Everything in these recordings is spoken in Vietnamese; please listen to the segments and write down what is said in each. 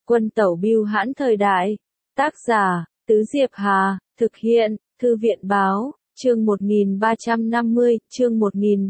Quân tẩu bưu hãn thời đại. Tác giả, Tứ Diệp Hà, thực hiện, Thư viện báo, chương 1350, chương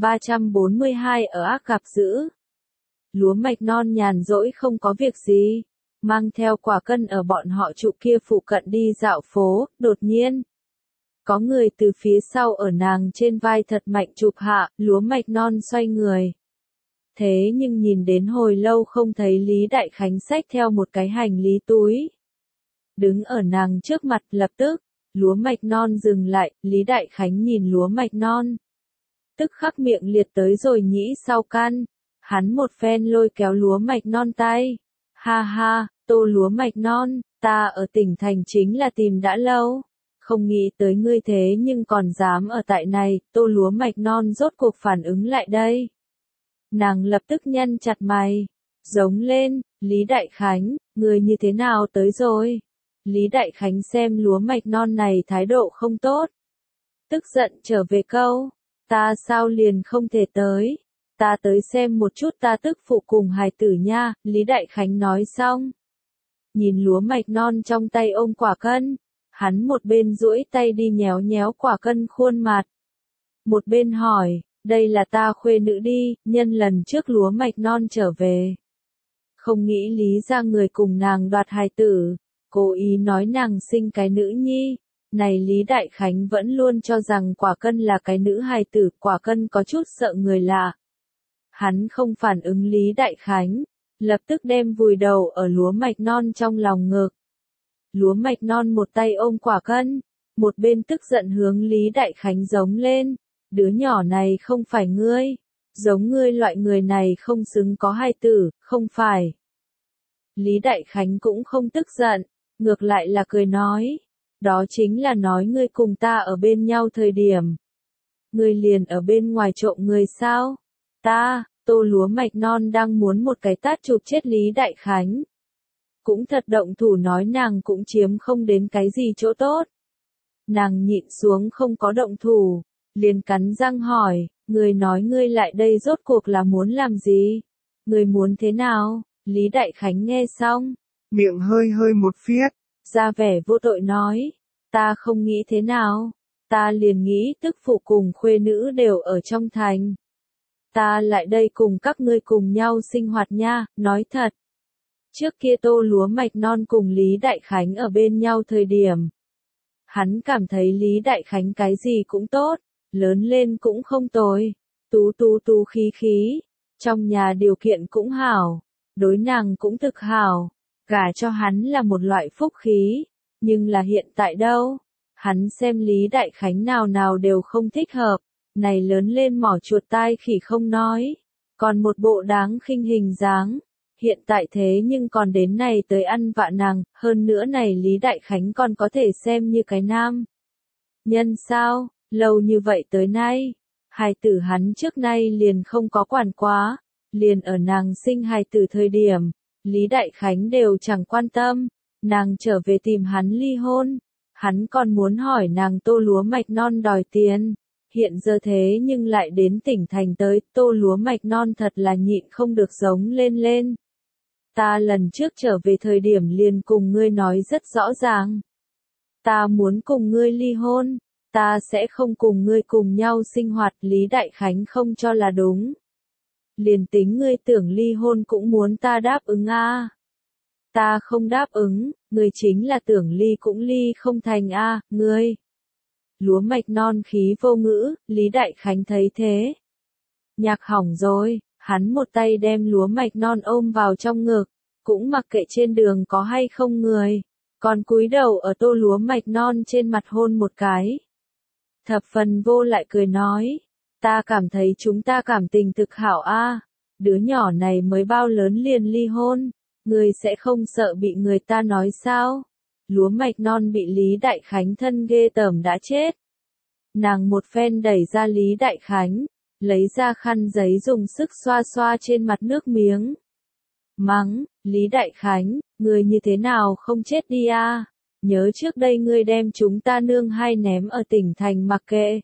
1342 ở ác gặp dữ. Lúa mạch non nhàn rỗi không có việc gì, mang theo quả cân ở bọn họ trụ kia phụ cận đi dạo phố, đột nhiên. Có người từ phía sau ở nàng trên vai thật mạnh chụp hạ, lúa mạch non xoay người. Thế nhưng nhìn đến hồi lâu không thấy Lý Đại Khánh xách theo một cái hành lý túi. Đứng ở nàng trước mặt lập tức, lúa mạch non dừng lại, Lý Đại Khánh nhìn lúa mạch non. Tức khắc miệng liệt tới rồi nhĩ sau căn, hắn một phen lôi kéo lúa mạch non tay. Ha ha, Tô lúa mạch non, ta ở tỉnh thành chính là tìm đã lâu. Không nghĩ tới ngươi thế nhưng còn dám ở tại này, Tô lúa mạch non rốt cuộc phản ứng lại đây. Nàng lập tức nhăn chặt mày, giống lên, Lý Đại Khánh, người như thế nào tới rồi? Lý Đại Khánh xem lúa mạch non này thái độ không tốt. Tức giận trở về câu, ta sao liền không thể tới, ta tới xem một chút ta tức phụ cùng hài tử nha, Lý Đại Khánh nói xong. Nhìn lúa mạch non trong tay ôm quả cân, hắn một bên duỗi tay đi nhéo nhéo quả cân khuôn mặt. Một bên hỏi, đây là ta khuê nữ đi, nhân lần trước lúa mạch non trở về. Không nghĩ lý ra người cùng nàng đoạt hài tử, cố ý nói nàng sinh cái nữ nhi. Này Lý Đại Khánh vẫn luôn cho rằng quả cân là cái nữ hài tử, quả cân có chút sợ người lạ. Hắn không phản ứng Lý Đại Khánh, lập tức đem vùi đầu ở lúa mạch non trong lòng ngực. Lúa mạch non một tay ôm quả cân, một bên tức giận hướng Lý Đại Khánh giống lên. Đứa nhỏ này không phải ngươi, giống ngươi loại người này không xứng có hài tử, không phải. Lý Đại Khánh cũng không tức giận, ngược lại là cười nói, đó chính là nói ngươi cùng ta ở bên nhau thời điểm. Ngươi liền ở bên ngoài trộm người sao? Ta, Tô lúa mạch non đang muốn một cái tát chụp chết Lý Đại Khánh. Cũng thật động thủ nói nàng cũng chiếm không đến cái gì chỗ tốt. Nàng nhịn xuống không có động thủ. Liền cắn răng hỏi, người nói ngươi lại đây rốt cuộc là muốn làm gì? Người muốn thế nào? Lý Đại Khánh nghe xong, miệng hơi hơi một phiết, ra vẻ vô tội nói, ta không nghĩ thế nào, ta liền nghĩ tức phụ cùng khuê nữ đều ở trong thành. Ta lại đây cùng các ngươi cùng nhau sinh hoạt nha, nói thật. Trước kia Tô lúa mạch non cùng Lý Đại Khánh ở bên nhau thời điểm. Hắn cảm thấy Lý Đại Khánh cái gì cũng tốt. Lớn lên cũng không tồi, tú khí khí, trong nhà điều kiện cũng hảo, đối nàng cũng thực hảo, gả cho hắn là một loại phúc khí, nhưng là hiện tại đâu, hắn xem Lý Đại Khánh nào nào đều không thích hợp, này lớn lên mỏ chuột tai khỉ không nói, còn một bộ đáng khinh hình dáng, hiện tại thế nhưng còn đến này tới ăn vạ nàng, hơn nữa này Lý Đại Khánh còn có thể xem như cái nam. Nhân sao? Lâu như vậy tới nay, hài tử hắn trước nay liền không có quản quá, liền ở nàng sinh hài tử thời điểm, Lý Đại Khánh đều chẳng quan tâm, nàng trở về tìm hắn ly hôn, hắn còn muốn hỏi nàng Tô lúa mạch non đòi tiền, hiện giờ thế nhưng lại đến tỉnh thành tới, Tô lúa mạch non thật là nhịn không được giống lên. Ta lần trước trở về thời điểm liền cùng ngươi nói rất rõ ràng, ta muốn cùng ngươi ly hôn. Ta sẽ không cùng ngươi cùng nhau sinh hoạt, Lý Đại Khánh không cho là đúng. Liền tính ngươi tưởng ly hôn cũng muốn ta đáp ứng a. Ta không đáp ứng, ngươi chính là tưởng ly cũng ly không thành a, ngươi. Lúa mạch non khí vô ngữ, Lý Đại Khánh thấy thế. Nhạc hỏng rồi, hắn một tay đem lúa mạch non ôm vào trong ngực, cũng mặc kệ trên đường có hay không người, còn cúi đầu ở Tô lúa mạch non trên mặt hôn một cái. Thập phần vô lại cười nói, ta cảm thấy chúng ta cảm tình thực hảo a, đứa nhỏ này mới bao lớn liền ly hôn, ngươi sẽ không sợ bị người ta nói sao? Lúa mạch non bị Lý Đại Khánh thân ghê tởm đã chết. Nàng một phen đẩy ra Lý Đại Khánh, lấy ra khăn giấy dùng sức xoa xoa trên mặt nước miếng. Mắng, Lý Đại Khánh, ngươi như thế nào không chết đi a? Nhớ trước đây ngươi đem chúng ta nương hai ném ở tỉnh thành mặc kệ.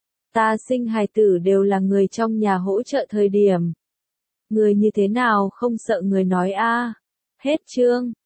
Ta sinh hài tử đều là người trong nhà hỗ trợ thời điểm. Ngươi như thế nào không sợ người nói a? Hết chương.